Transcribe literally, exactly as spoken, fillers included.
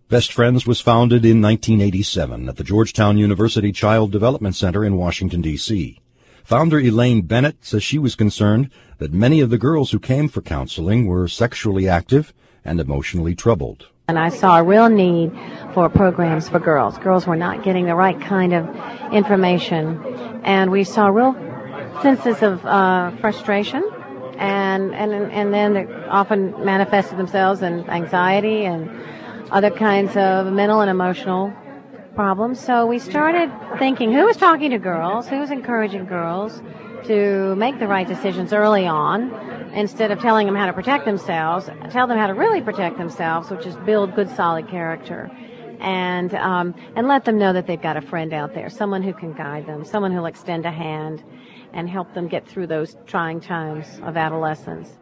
Best Friends was founded in nineteen eighty-seven at the Georgetown University Child Development Center in Washington, D C Founder Elaine Bennett says she was concerned that many of the girls who came for counseling were sexually active and emotionally troubled. And I saw a real need for programs for girls. Girls were not getting the right kind of information, and we saw real senses of uh, frustration, and and and then they often manifested themselves in anxiety and other kinds of mental and emotional problems. So we started thinking, who was talking to girls, who was encouraging girls to make the right decisions early on, instead of telling them how to protect themselves, tell them how to really protect themselves, which is build good, solid character, and um, and let them know that they've got a friend out there, someone who can guide them, someone who'll extend a hand and help them get through those trying times of adolescence.